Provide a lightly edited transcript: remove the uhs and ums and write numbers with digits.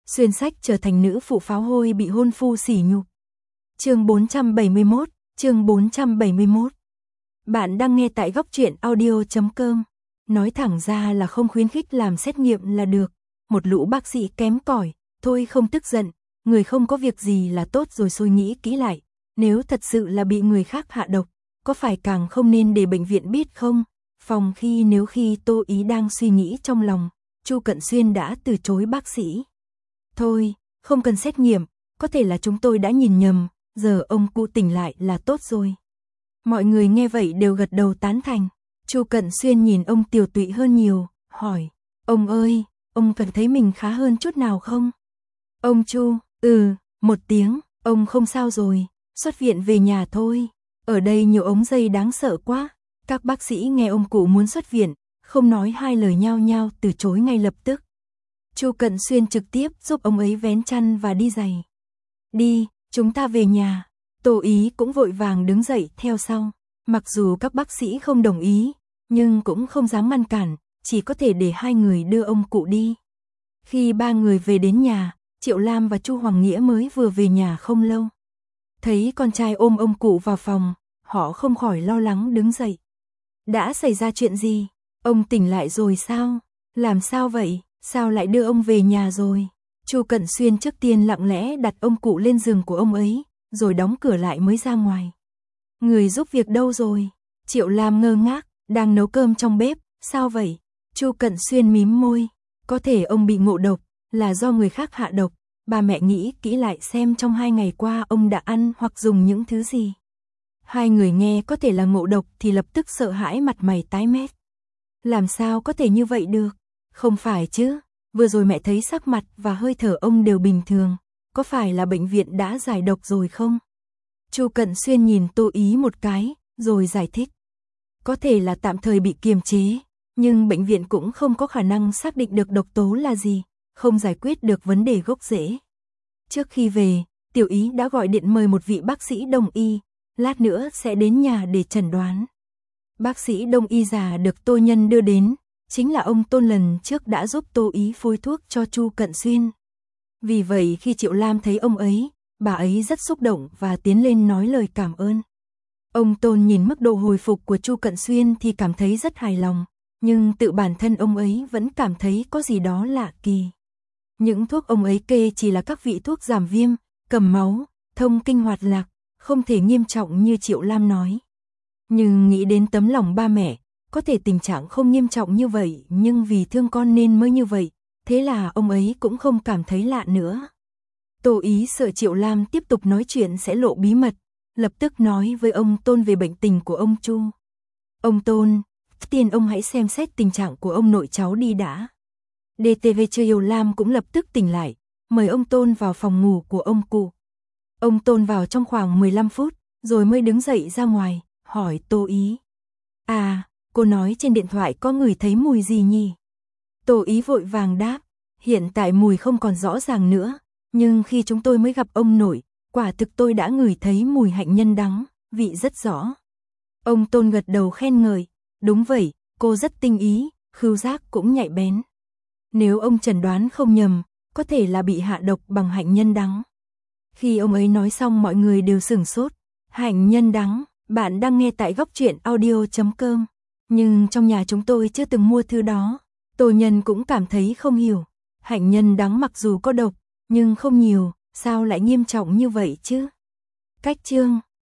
xuyên sách trở thành nữ phụ pháo hôi bị hôn phu sỉ nhục. Chương 471, chương 471. Bạn đang nghe tại góc truyện audio.com. Nói thẳng ra là không khuyến khích làm xét nghiệm là được. Một lũ bác sĩ kém cỏi, thôi không tức giận, người không có việc gì là tốt rồi suy nghĩ kỹ lại. Nếu thật sự là bị người khác hạ độc, có phải càng không nên để bệnh viện biết không? Phòng nếu khi Tô Ý đang suy nghĩ trong lòng, Chu Cận Xuyên đã từ chối bác sĩ. Thôi, không cần xét nghiệm, có thể là chúng tôi đã nhìn nhầm, giờ ông cụ tỉnh lại là tốt rồi. Mọi người nghe vậy đều gật đầu tán thành. Chu Cận Xuyên nhìn ông tiều tụy hơn nhiều, hỏi, ông ơi, ông cảm thấy mình khá hơn chút nào không? Ông Chu, một tiếng, ông không sao rồi, xuất viện về nhà thôi. Ở đây nhiều ống dây đáng sợ quá. Các bác sĩ nghe ông cụ muốn xuất viện, không nói hai lời nhao nhao từ chối ngay lập tức. Chu Cận Xuyên trực tiếp giúp ông ấy vén chăn và đi giày. Đi, chúng ta về nhà. Tô Ý cũng vội vàng đứng dậy theo sau. Mặc dù các bác sĩ không đồng ý, nhưng cũng không dám ngăn cản, chỉ có thể để hai người đưa ông cụ đi. Khi ba người về đến nhà, Triệu Lam và Chu Hoàng Nghĩa mới vừa về nhà không lâu. Thấy con trai ôm ông cụ vào phòng, họ không khỏi lo lắng đứng dậy. Đã xảy ra chuyện gì? Ông tỉnh lại rồi sao? Làm sao vậy? Sao lại đưa ông về nhà rồi? Chu Cận Xuyên trước tiên lặng lẽ đặt ông cụ lên giường của ông ấy, rồi đóng cửa lại mới ra ngoài. Người giúp việc đâu rồi? Triệu Lam ngơ ngác, đang nấu cơm trong bếp, sao vậy? Chu Cận Xuyên mím môi, có thể ông bị ngộ độc, là do người khác hạ độc, bà mẹ nghĩ kỹ lại xem trong 2 ngày qua ông đã ăn hoặc dùng những thứ gì. Hai người nghe có thể là ngộ độc thì lập tức sợ hãi mặt mày tái mét. Làm sao có thể như vậy được? Không phải chứ, vừa rồi mẹ thấy sắc mặt và hơi thở ông đều bình thường, có phải là bệnh viện đã giải độc rồi không? Chu Cận Xuyên nhìn Tô Ý một cái, rồi giải thích. Có thể là tạm thời bị kiềm chế, nhưng bệnh viện cũng không có khả năng xác định được độc tố là gì, không giải quyết được vấn đề gốc rễ. Trước khi về, Tiểu Ý đã gọi điện mời một vị bác sĩ đông y, lát nữa sẽ đến nhà để chẩn đoán. Bác sĩ đông y già được Tô Nhân đưa đến, chính là ông Tôn lần trước đã giúp Tô Ý phối thuốc cho Chu Cận Xuyên. Vì vậy khi Triệu Lam thấy ông ấy, bà ấy rất xúc động và tiến lên nói lời cảm ơn. Ông Tôn nhìn mức độ hồi phục của Chu Cận Xuyên thì cảm thấy rất hài lòng, nhưng tự bản thân ông ấy vẫn cảm thấy có gì đó lạ kỳ. Những thuốc ông ấy kê chỉ là các vị thuốc giảm viêm, cầm máu, thông kinh hoạt lạc, không thể nghiêm trọng như Triệu Lam nói. Nhưng nghĩ đến tấm lòng ba mẹ, có thể tình trạng không nghiêm trọng như vậy nhưng vì thương con nên mới như vậy, thế là ông ấy cũng không cảm thấy lạ nữa. Tô Ý sợ Triệu Lam tiếp tục nói chuyện sẽ lộ bí mật, lập tức nói với ông Tôn về bệnh tình của ông Chu. Ông Tôn, tiên ông hãy xem xét tình trạng của ông nội cháu đi đã. DTV Triệu Lam cũng lập tức tỉnh lại, mời ông Tôn vào phòng ngủ của ông cụ. Ông Tôn vào trong khoảng 15 phút, rồi mới đứng dậy ra ngoài, hỏi Tô Ý. À, cô nói trên điện thoại có ngửi thấy mùi gì nhỉ? Tô Ý vội vàng đáp, hiện tại mùi không còn rõ ràng nữa, nhưng khi chúng tôi mới gặp ông nội, quả thực tôi đã ngửi thấy mùi hạnh nhân đắng, vị rất rõ. Ông Tôn gật đầu khen ngợi, đúng vậy, cô rất tinh ý, khứu giác cũng nhạy bén. Nếu ông chẩn đoán không nhầm, có thể là bị hạ độc bằng hạnh nhân đắng. Khi ông ấy nói xong mọi người đều sửng sốt. Hạnh nhân đắng, bạn đang nghe tại góc truyện audio.com. Nhưng trong nhà chúng tôi chưa từng mua thứ đó. Tô Nhân cũng cảm thấy không hiểu. Hạnh nhân đắng mặc dù có độc, nhưng không nhiều, sao lại nghiêm trọng như vậy chứ? Cách chương